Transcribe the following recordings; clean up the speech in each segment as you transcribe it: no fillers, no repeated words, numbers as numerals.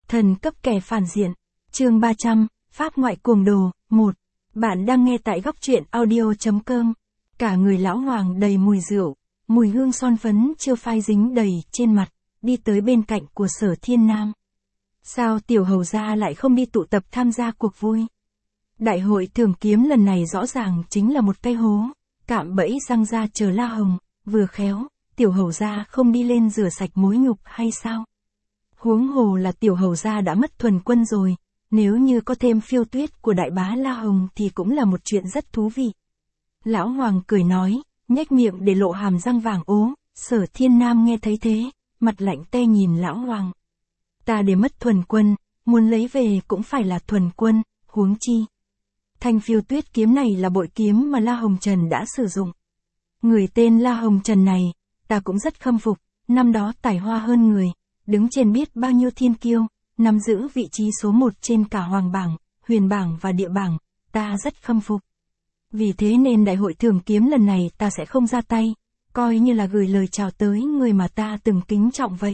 Thần cấp kẻ phản diện. Chương 300, Pháp ngoại cuồng đồ, 1. Bạn đang nghe tại góc truyện audio.com. Cả người lão hoàng đầy mùi rượu, mùi hương son phấn chưa phai dính đầy trên mặt, đi tới bên cạnh của Sở Thiên Nam. Sao tiểu hầu gia lại không đi tụ tập tham gia cuộc vui? Đại hội thường kiếm lần này rõ ràng chính là một cây hố, cạm bẫy răng ra chờ La Hồng, vừa khéo, tiểu hầu gia không đi lên rửa sạch mối nhục hay sao? Huống hồ là tiểu hầu gia đã mất thuần quân rồi, nếu như có thêm phiêu tuyết của đại bá La Hồng thì cũng là một chuyện rất thú vị. Lão Hoàng cười nói, nhếch miệng để lộ hàm răng vàng ố. Sở Thiên Nam nghe thấy thế, mặt lạnh tê nhìn Lão Hoàng. Ta để mất thuần quân, muốn lấy về cũng phải là thuần quân, huống chi. Thanh phiêu tuyết kiếm này là bội kiếm mà La Hồng Trần đã sử dụng. Người tên La Hồng Trần này, ta cũng rất khâm phục, năm đó tài hoa hơn người, đứng trên biết bao nhiêu thiên kiêu, nắm giữ vị trí số 1 trên cả hoàng bảng, huyền bảng và địa bảng, ta rất khâm phục. Vì thế nên đại hội thường kiếm lần này ta sẽ không ra tay, coi như là gửi lời chào tới người mà ta từng kính trọng vậy.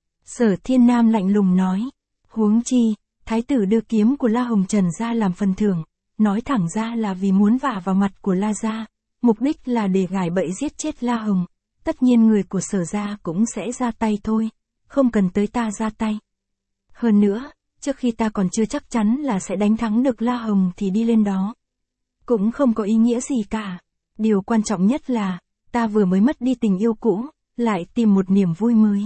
Sở Thiên Nam lạnh lùng nói, huống chi, thái tử đưa kiếm của La Hồng Trần ra làm phần thưởng, nói thẳng ra là vì muốn vả vào mặt của La gia, mục đích là để gài bẫy giết chết La Hồng, tất nhiên người của Sở gia cũng sẽ ra tay thôi, không cần tới ta ra tay. Hơn nữa, trước khi ta còn chưa chắc chắn là sẽ đánh thắng được La Hồng thì đi lên đó cũng không có ý nghĩa gì cả. Điều quan trọng nhất là, ta vừa mới mất đi tình yêu cũ, lại tìm một niềm vui mới.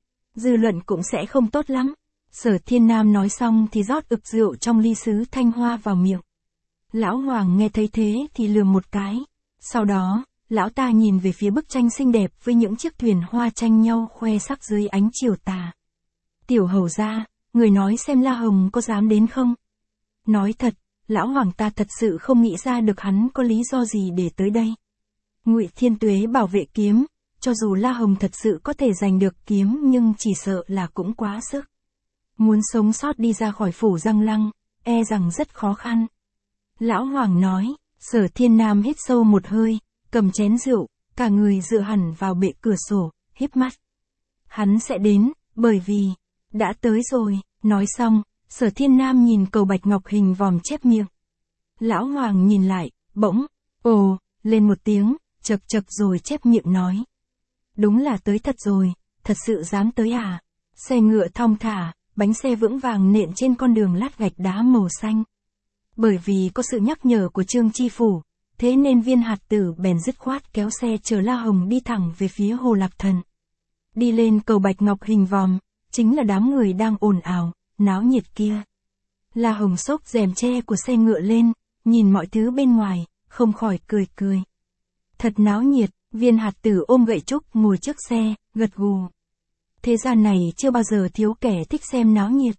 Dư luận cũng sẽ không tốt lắm. Sở Thiên Nam nói xong thì rót ực rượu trong ly sứ thanh hoa vào miệng. Lão Hoàng nghe thấy thế thì lườm một cái. Sau đó, lão ta nhìn về phía bức tranh xinh đẹp với những chiếc thuyền hoa tranh nhau khoe sắc dưới ánh chiều tà. Tiểu hầu gia, người nói xem La Hồng có dám đến không? Nói thật, lão hoàng ta thật sự không nghĩ ra được hắn có lý do gì để tới đây. Ngụy Thiên Tuế bảo vệ kiếm, cho dù La Hồng thật sự có thể giành được kiếm nhưng chỉ sợ là cũng quá sức. Muốn sống sót đi ra khỏi phủ Giang Lăng, e rằng rất khó khăn. Lão hoàng nói, Sở Thiên Nam hít sâu một hơi, cầm chén rượu, cả người dựa hẳn vào bệ cửa sổ, híp mắt. Hắn sẽ đến, bởi vì, đã tới rồi, nói xong. Sở Thiên Nam nhìn cầu bạch ngọc hình vòm chép miệng. Lão Hoàng nhìn lại, bỗng, ồ, lên một tiếng, chậc chậc rồi chép miệng nói. Đúng là tới thật rồi, thật sự dám tới à? Xe ngựa thong thả, bánh xe vững vàng nện trên con đường lát gạch đá màu xanh. Bởi vì có sự nhắc nhở của Trương Chi Phủ, thế nên Viên Hạt Tử bèn dứt khoát kéo xe chở La Hồng đi thẳng về phía Hồ Lạc Thần. Đi lên cầu bạch ngọc hình vòm, chính là đám người đang ồn ào, náo nhiệt kia. La Hồng xốc rèm tre của xe ngựa lên, nhìn mọi thứ bên ngoài, không khỏi cười cười. Thật náo nhiệt, Viên Hạt Tử ôm gậy trúc ngồi trước xe, gật gù. Thế gian này chưa bao giờ thiếu kẻ thích xem náo nhiệt.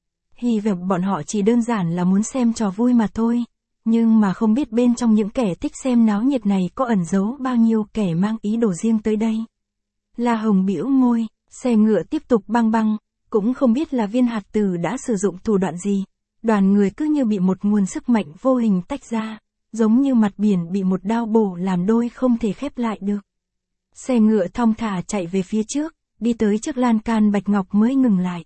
Hy vọng bọn họ chỉ đơn giản là muốn xem trò vui mà thôi, nhưng mà không biết bên trong những kẻ thích xem náo nhiệt này có ẩn giấu bao nhiêu kẻ mang ý đồ riêng tới đây. La Hồng bĩu môi, xe ngựa tiếp tục băng băng. Cũng không biết là Viên Hạt Tử đã sử dụng thủ đoạn gì, đoàn người cứ như bị một nguồn sức mạnh vô hình tách ra, giống như mặt biển bị một đao bổ làm đôi không thể khép lại được. Xe ngựa thong thả chạy về phía trước, đi tới trước lan can bạch ngọc mới ngừng lại.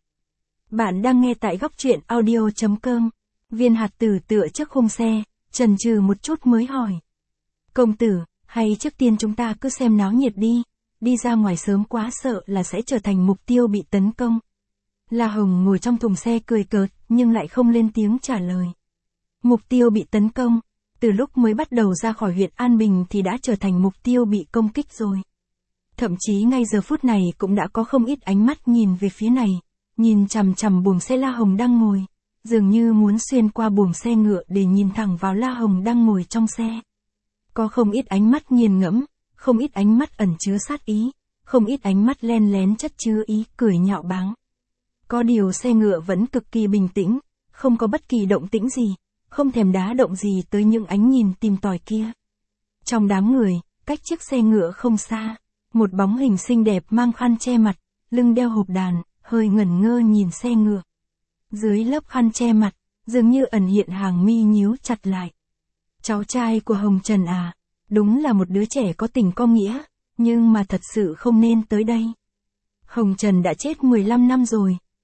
Bạn đang nghe tại góc truyện audio.com. Viên Hạt Tử tựa trước khung xe, chần chừ một chút mới hỏi. Công tử, hay trước tiên chúng ta cứ xem náo nhiệt đi ra ngoài sớm quá sợ là sẽ trở thành mục tiêu bị tấn công. La Hồng ngồi trong thùng xe cười cợt, nhưng lại không lên tiếng trả lời. Mục tiêu bị tấn công, từ lúc mới bắt đầu ra khỏi huyện An Bình thì đã trở thành mục tiêu bị công kích rồi. Thậm chí ngay giờ phút này cũng đã có không ít ánh mắt nhìn về phía này, nhìn chằm chằm buồng xe La Hồng đang ngồi, dường như muốn xuyên qua buồng xe ngựa để nhìn thẳng vào La Hồng đang ngồi trong xe. Có không ít ánh mắt nghiền ngẫm, không ít ánh mắt ẩn chứa sát ý, không ít ánh mắt len lén chất chứa ý cười nhạo báng. Có điều xe ngựa vẫn cực kỳ bình tĩnh, không có bất kỳ động tĩnh gì, không thèm đá động gì tới những ánh nhìn tìm tòi kia. Trong đám người, cách chiếc xe ngựa không xa, một bóng hình xinh đẹp mang khăn che mặt, lưng đeo hộp đàn, hơi ngẩn ngơ nhìn xe ngựa. Dưới lớp khăn che mặt, dường như ẩn hiện hàng mi nhíu chặt lại. Cháu trai của Hồng Trần à, đúng là một đứa trẻ có tình có nghĩa, nhưng mà thật sự không nên tới đây. Hồng Trần đã chết 15 năm rồi.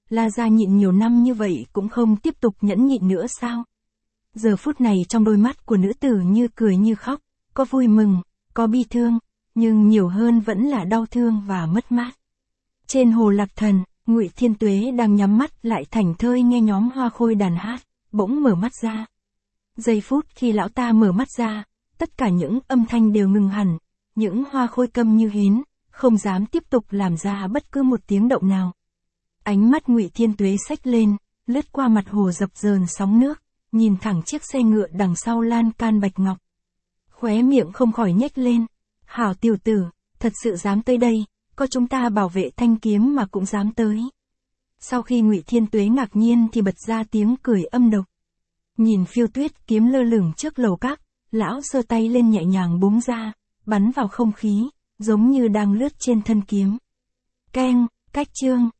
La gia nhịn nhiều năm như vậy cũng không tiếp tục nhẫn nhịn nữa sao? Giờ phút này trong đôi mắt của nữ tử như cười như khóc, có vui mừng, có bi thương, nhưng nhiều hơn vẫn là đau thương và mất mát. Trên hồ Lạc Thần, Ngụy Thiên Tuế đang nhắm mắt lại thảnh thơi nghe nhóm hoa khôi đàn hát, bỗng mở mắt ra. Giây phút khi lão ta mở mắt ra, tất cả những âm thanh đều ngừng hẳn, những hoa khôi câm như hến, không dám tiếp tục làm ra bất cứ một tiếng động nào. Ánh mắt Ngụy Thiên Tuế xách lên, lướt qua mặt hồ dập dờn sóng nước, nhìn thẳng chiếc xe ngựa đằng sau lan can bạch ngọc. Khóe miệng không khỏi nhếch lên. Hảo tiểu tử, thật sự dám tới đây, có chúng ta bảo vệ thanh kiếm mà cũng dám tới. Sau khi Ngụy Thiên Tuế ngạc nhiên thì bật ra tiếng cười âm độc. Nhìn Phiêu Tuyết kiếm lơ lửng trước lầu các, lão giơ tay lên nhẹ nhàng búng ra, bắn vào không khí, giống như đang lướt trên thân kiếm. Keng, cách chương.